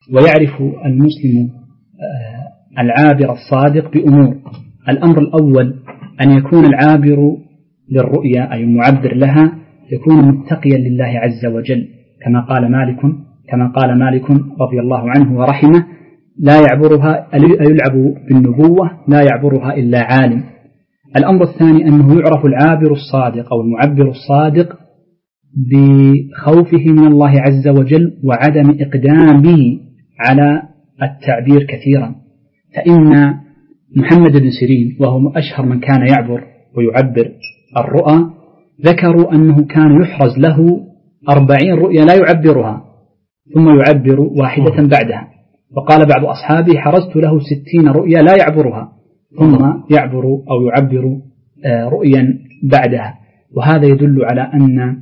ويعرف المسلم العابر الصادق بأمور. الأمر الأول أن يكون العابر للرؤيا أي المعبر لها يكون متقيا لله عز وجل، كما قال مالك رضي الله عنه ورحمه: لا يعبرها يلعب بالنبوة لا يعبرها إلا عالم. الأمر الثاني أنه يعرف العابر الصادق أو المعبر الصادق بخوفه من الله عز وجل وعدم إقدامه على التعبير كثيرا، فإن محمد بن سيرين وهو أشهر من كان يعبر ويعبر الرؤى ذكروا أنه كان يحرز له 40 رؤيا لا يعبرها ثم يعبر واحدة بعدها، وقال بعض أصحابه: حرزت له 60 رؤيا لا يعبرها ثم يعبر أو يعبر رؤيا بعدها. وهذا يدل على أن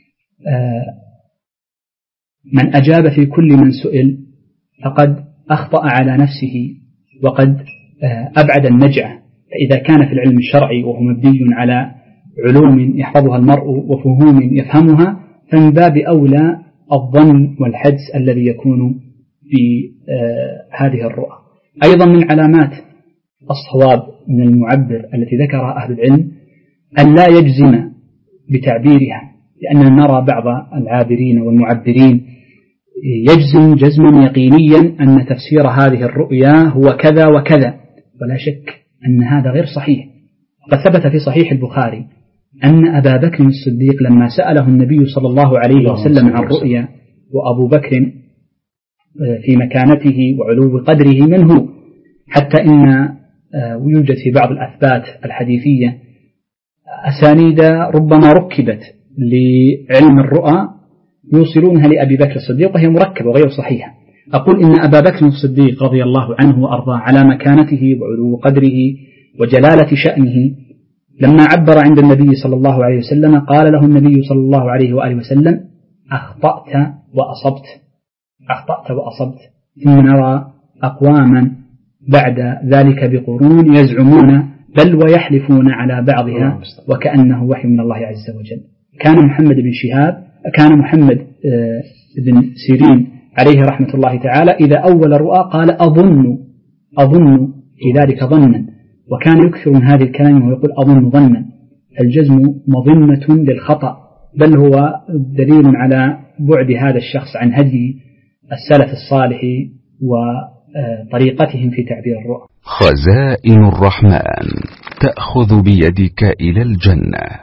من أجاب في كل من سئل فقد أخطأ على نفسه وقد أبعد النجعة. فإذا كان في العلم الشرعي وهو مبني على علوم يحفظها المرء وفهوم يفهمها، فمن باب أولى الظن والحدس الذي يكون في هذه الرؤى. أيضا من علامات الصواب من المعبر التي ذكرها أهل العلم أن لا يجزم بتعبيرها، لأننا نرى بعض العابرين والمعبرين يجزم جزما يقينيا أن تفسير هذه الرؤيا هو كذا وكذا، ولا شك أن هذا غير صحيح. قد ثبت في صحيح البخاري أن أبا بكر الصديق لما سأله النبي صلى الله عليه وسلم عن رؤيا، وأبو بكر في مكانته وعلو قدره منه، حتى إن ويوجد في بعض الأثبات الحديثية أسانيد ربما ركبت لعلم الرؤى يوصلونها لأبي بكر الصديق وهي مركبة وغير صحيحة. أقول إن أبا بكر الصديق رضي الله عنه وأرضاه على مكانته وعلو قدره وجلالة شأنه لما عبر عند النبي صلى الله عليه وسلم قال له النبي صلى الله عليه وآله وسلم: أخطأت وأصبت. ثم نرى أقواما بعد ذلك بقرون يزعمون بل ويحلفون على بعضها وكأنه وحي من الله عز وجل. كان محمد بن سيرين عليه رحمة الله تعالى إذا أول الرؤى قال: أظن في ذلك ظنا، وكان يكثر من هذه الكلام ويقول: أظن ظنا. الجزم مظنة للخطأ، بل هو دليل على بعد هذا الشخص عن هدي السلف الصالح وطريقتهم في تعبير الرؤى. خزائن الرحمن تأخذ بيدك إلى الجنة.